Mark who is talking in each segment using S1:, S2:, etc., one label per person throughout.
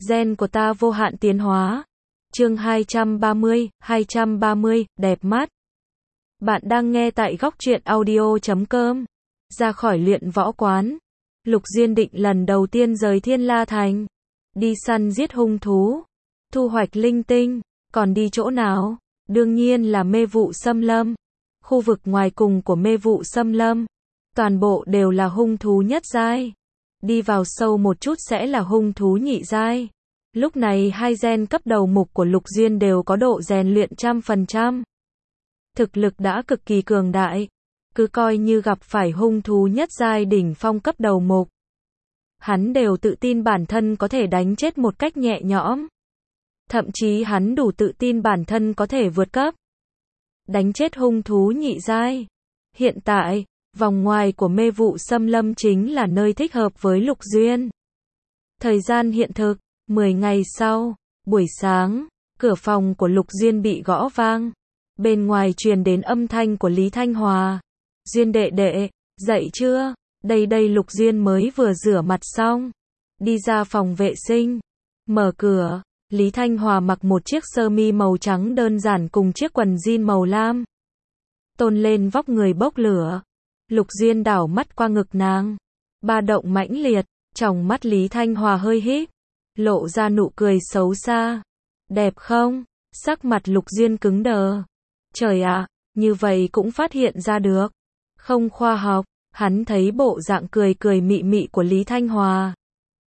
S1: Gen của ta vô hạn tiến hóa. Chương 230, đẹp mắt. Bạn đang nghe tại góc truyện audio.com. Ra khỏi luyện võ quán, Lục Diên định lần đầu tiên rời Thiên La Thành, đi săn giết hung thú, thu hoạch linh tinh, còn đi chỗ nào? Đương nhiên là Mê Vụ Xâm Lâm. Khu vực ngoài cùng của Mê Vụ Xâm Lâm, toàn bộ đều là hung thú nhất giai. Đi vào sâu một chút sẽ là hung thú nhị giai. Lúc này hai gen cấp đầu mục của Lục Diên đều có độ rèn luyện 100%. Thực lực đã cực kỳ cường đại. Cứ coi như gặp phải hung thú nhất giai đỉnh phong cấp đầu mục, hắn đều tự tin bản thân có thể đánh chết một cách nhẹ nhõm. Thậm chí hắn đủ tự tin bản thân có thể vượt cấp, đánh chết hung thú nhị giai. Hiện tại, vòng ngoài của Mê Vụ Xâm Lâm chính là nơi thích hợp với Lục Diên. Thời gian hiện thực, 10 ngày sau, buổi sáng, cửa phòng của Lục Diên bị gõ vang. Bên ngoài truyền đến âm thanh của Lý Thanh Hòa. Diên đệ đệ, dậy chưa? Đây Lục Diên mới vừa rửa mặt xong, đi ra phòng vệ sinh. Mở cửa, Lý Thanh Hòa mặc một chiếc sơ mi màu trắng đơn giản cùng chiếc quần jean màu lam. Tôn lên vóc người bốc lửa. Lục Diên đảo mắt qua ngực nàng. Ba động mãnh liệt, tròng mắt Lý Thanh Hòa hơi híp, lộ ra nụ cười xấu xa. Đẹp không? Sắc mặt Lục Diên cứng đờ. Trời ạ, như vậy cũng phát hiện ra được. Không khoa học. Hắn thấy bộ dạng cười cười mị mị của Lý Thanh Hòa,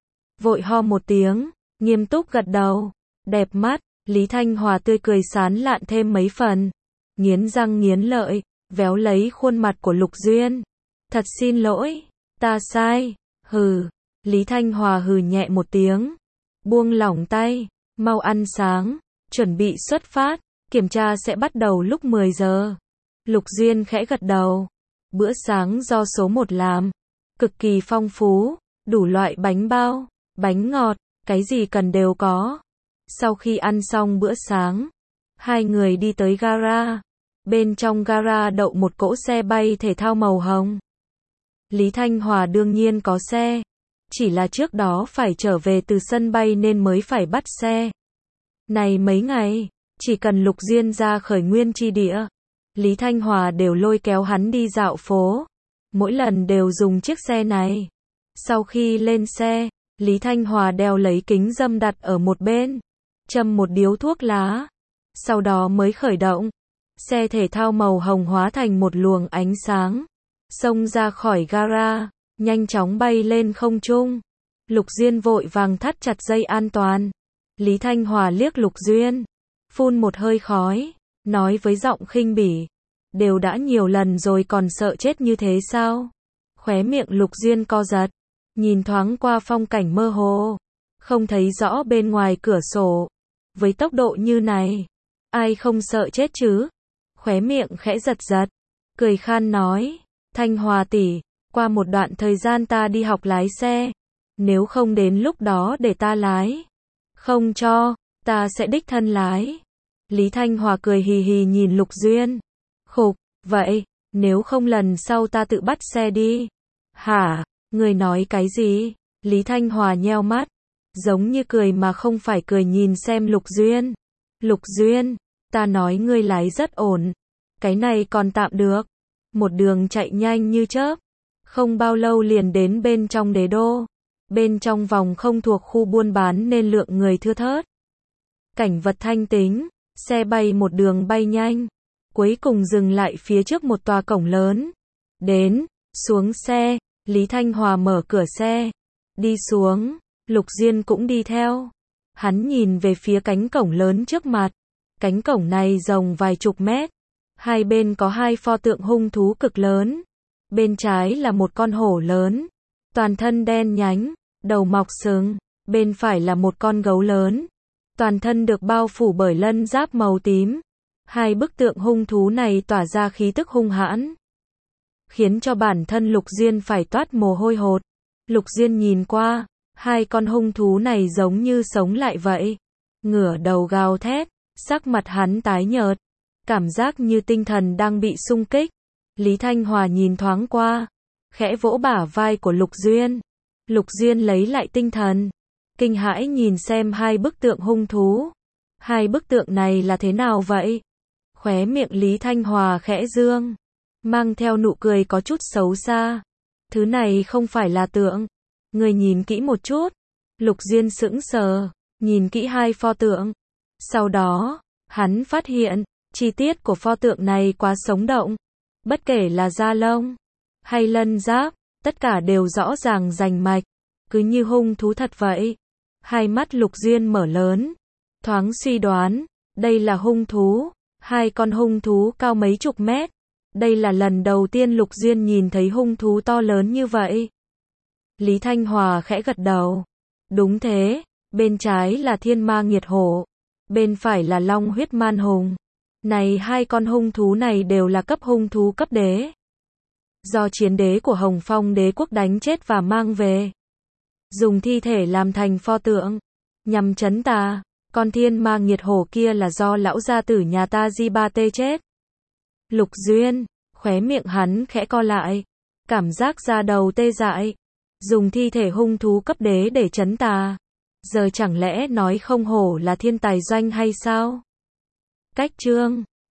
S1: vội ho một tiếng, nghiêm túc gật đầu. Đẹp mắt. Lý Thanh Hòa tươi cười sán lạn thêm mấy phần, nghiến răng nghiến lợi, véo lấy khuôn mặt của Lục Diên. Thật xin lỗi, ta sai. Hừ. Lý Thanh Hòa hừ nhẹ một tiếng, buông lỏng tay. Mau ăn sáng, chuẩn bị xuất phát, kiểm tra sẽ bắt đầu lúc 10 giờ. Lục Diên khẽ gật đầu. Bữa sáng do số 1 làm, cực kỳ phong phú, đủ loại bánh bao, bánh ngọt, cái gì cần đều có. Sau khi ăn xong bữa sáng, hai người đi tới gara. Bên trong gara đậu một cỗ xe bay thể thao màu hồng. Lý Thanh Hòa đương nhiên có xe, chỉ là trước đó phải trở về từ sân bay nên mới phải bắt xe. Này mấy ngày, chỉ cần Lục Diên ra khởi nguyên chi địa, Lý Thanh Hòa đều lôi kéo hắn đi dạo phố. Mỗi lần đều dùng chiếc xe này. Sau khi lên xe, Lý Thanh Hòa đeo lấy kính râm đặt ở một bên, châm một điếu thuốc lá. Sau đó mới khởi động. Xe thể thao màu hồng hóa thành một luồng ánh sáng, xông ra khỏi gara, nhanh chóng bay lên không trung. Lục Diên vội vàng thắt chặt dây an toàn. Lý Thanh Hòa liếc Lục Diên, phun một hơi khói, nói với giọng khinh bỉ, đều đã nhiều lần rồi còn sợ chết như thế sao? Khóe miệng Lục Diên co giật, nhìn thoáng qua phong cảnh mơ hồ, không thấy rõ bên ngoài cửa sổ. Với tốc độ như này, ai không sợ chết chứ? Khóe miệng khẽ giật giật, cười khan nói, Thanh Hòa tỷ, qua một đoạn thời gian ta đi học lái xe, nếu không đến lúc đó để ta lái. Không cho, ta sẽ đích thân lái. Lý Thanh Hòa cười hì hì nhìn Lục Diên. Khục, vậy, nếu không lần sau ta tự bắt xe đi. Hả, người nói cái gì? Lý Thanh Hòa nheo mắt, giống như cười mà không phải cười nhìn xem Lục Diên. Lục Diên, ta nói ngươi lái rất ổn. Cái này còn tạm được. Một đường chạy nhanh như chớp. Không bao lâu liền đến bên trong đế đô. Bên trong vòng không thuộc khu buôn bán nên lượng người thưa thớt. Cảnh vật thanh tĩnh, xe bay một đường bay nhanh. Cuối cùng dừng lại phía trước một tòa cổng lớn. Đến, xuống xe, Lý Thanh Hòa mở cửa xe. Đi xuống, Lục Diên cũng đi theo. Hắn nhìn về phía cánh cổng lớn trước mặt. Cánh cổng này rộng vài chục mét. Hai bên có hai pho tượng hung thú cực lớn. Bên trái là một con hổ lớn, toàn thân đen nhánh, đầu mọc sừng. Bên phải là một con gấu lớn, toàn thân được bao phủ bởi lân giáp màu tím. Hai bức tượng hung thú này tỏa ra khí tức hung hãn, khiến cho bản thân Lục Diên phải toát mồ hôi hột. Lục Diên nhìn qua, hai con hung thú này giống như sống lại vậy. Ngửa đầu gào thét, sắc mặt hắn tái nhợt, cảm giác như tinh thần đang bị xung kích. Lý Thanh Hòa nhìn thoáng qua, khẽ vỗ bả vai của Lục Diên. Lục Diên lấy lại tinh thần, kinh hãi nhìn xem hai bức tượng hung thú. Hai bức tượng này là thế nào vậy? Khóe miệng Lý Thanh Hòa khẽ dương, mang theo nụ cười có chút xấu xa. Thứ này không phải là tượng. Người nhìn kỹ một chút. Lục Duyên sững sờ, nhìn kỹ hai pho tượng. Sau đó, hắn phát hiện, chi tiết của pho tượng này quá sống động. Bất kể là da lông, hay lân giáp, tất cả đều rõ ràng rành mạch, cứ như hung thú thật vậy. Hai mắt Lục Duyên mở lớn, thoáng suy đoán, đây là hung thú, hai con hung thú cao mấy chục mét. Đây là lần đầu tiên Lục Duyên nhìn thấy hung thú to lớn như vậy. Lý Thanh Hòa khẽ gật đầu. Đúng thế, bên trái là thiên ma nghiệt hổ, bên phải là long huyết man hùng. Này hai con hung thú này đều là cấp hung thú cấp đế. Do chiến đế của Hồng Phong đế quốc đánh chết và mang về. Dùng thi thể làm thành pho tượng, nhằm trấn tà. Con thiên ma nghiệt hổ kia là do lão gia tử nhà ta Di Ba Tê chết. Lục Duyên, khóe miệng hắn khẽ co lại. Cảm giác da đầu tê dại. Dùng thi thể hung thú cấp đế để trấn tà. Giờ chẳng lẽ nói không hổ là thiên tài doanh hay sao? Cách chương